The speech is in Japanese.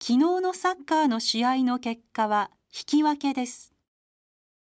昨日のサッカーの試合の結果は引き分けです。